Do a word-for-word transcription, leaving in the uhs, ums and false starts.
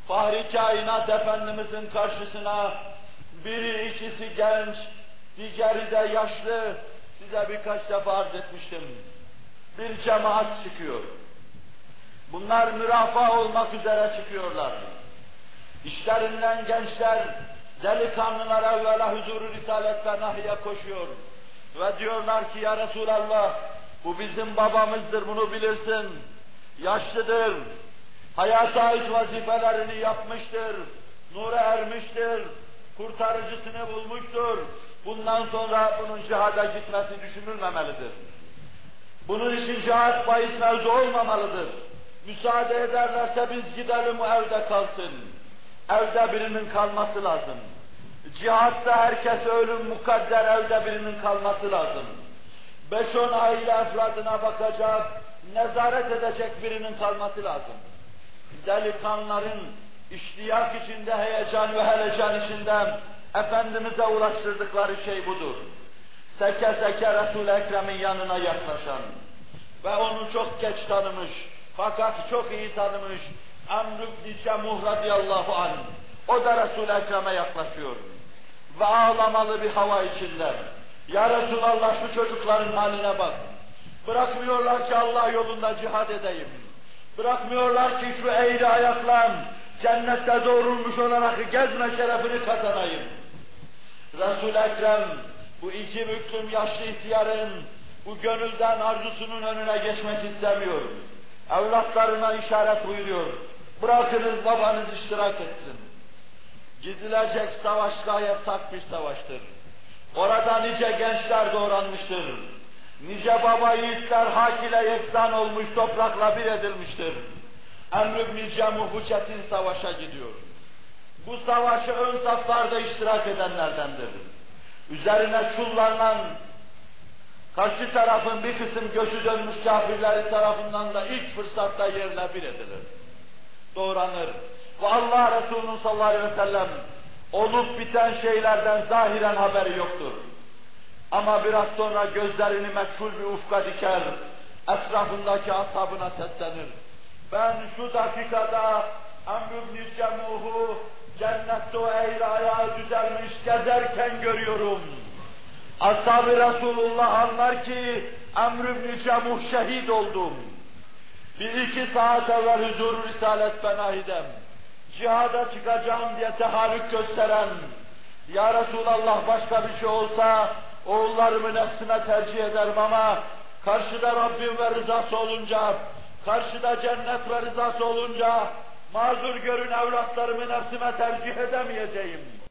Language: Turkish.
Fahri Kainat Efendimizin karşısına biri ikisi genç, diğeri de yaşlı, size birkaç defa arz etmiştim. Bir cemaat çıkıyor. Bunlar mürafaa olmak üzere çıkıyorlar. İşlerinden gençler, delikanlılar evvela huzuru Risalet ve Nahiye koşuyor. Ve diyorlar ki ya Resulallah, bu bizim babamızdır, bunu bilirsin. Yaşlıdır, hayata ait vazifelerini yapmıştır, nura ermiştir, kurtarıcısını bulmuştur. Bundan sonra bunun cihada gitmesi düşünülmemelidir. Bunun için cihat bahis mevzu olmamalıdır. Müsaade ederlerse biz gidelim, o evde kalsın. Evde birinin kalması lazım. Cihatta herkes ölüm mukadder, evde birinin kalması lazım. Beş on aile efradına bakacak, nezaret edecek birinin kalması lazım. Delikanlıların iştiyak içinde, heyecan ve helecan içinde Efendimiz'e ulaştırdıkları şey budur. Seke seke Resul-i Ekrem'in yanına yaklaşan ve onu çok geç tanımış fakat çok iyi tanımış Amr ibn Cemuh radıyallahu anh, o da Resul-i Ekrem'e yaklaşıyor ve ağlamalı bir hava içinde, ya Resulallah şu çocukların haline bak, bırakmıyorlar ki Allah yolunda cihad edeyim, bırakmıyorlar ki şu eğri ayakla cennette doğrulmuş olarak gezme şerefini kazanayım. Resul-i Ekrem bu iki büklüm yaşlı ihtiyarın bu gönülden arzusunun önüne geçmek istemiyor. Evlatlarına işaret buyuruyor. Bırakınız babanız iştirak etsin. Gidilecek savaş gayet sert bir savaştır. Orada nice gençler doğranmıştır. Nice baba yiğitler hak ile yeksan olmuş, toprakla bir edilmiştir. Emr ibn Cemuh bu çetin savaşa gidiyor. Bu savaşı ön saflarda iştirak edenlerdendir. Üzerine çullanan, karşı tarafın bir kısım gözü dönmüş kafirleri tarafından da ilk fırsatta yerle bir edilir. Doğranır. Ve Allah Resulü'nün sallallahu aleyhi ve sellem olup biten şeylerden zahiren haberi yoktur. Ama biraz sonra gözlerini meçhul bir ufka diker, etrafındaki ashabına seslenir. Ben şu dakikada Amr ibn Cemuh'u cennette o eğri ayağı düzelmiş gezerken görüyorum. Ashab-ı Resulullah anlar ki Amr ibn Cemuh şehit oldum. Bir iki saat evvel huzur-u Risalet Benahi'dem, cihada çıkacağım diye teharrük gösteren, ya Resulallah başka bir şey olsa oğullarımı nefsime tercih ederim ama karşıda Rabbim ve rızası olunca, karşıda cennet ve rızası olunca mazur görün evlatlarımı nefsime tercih edemeyeceğim.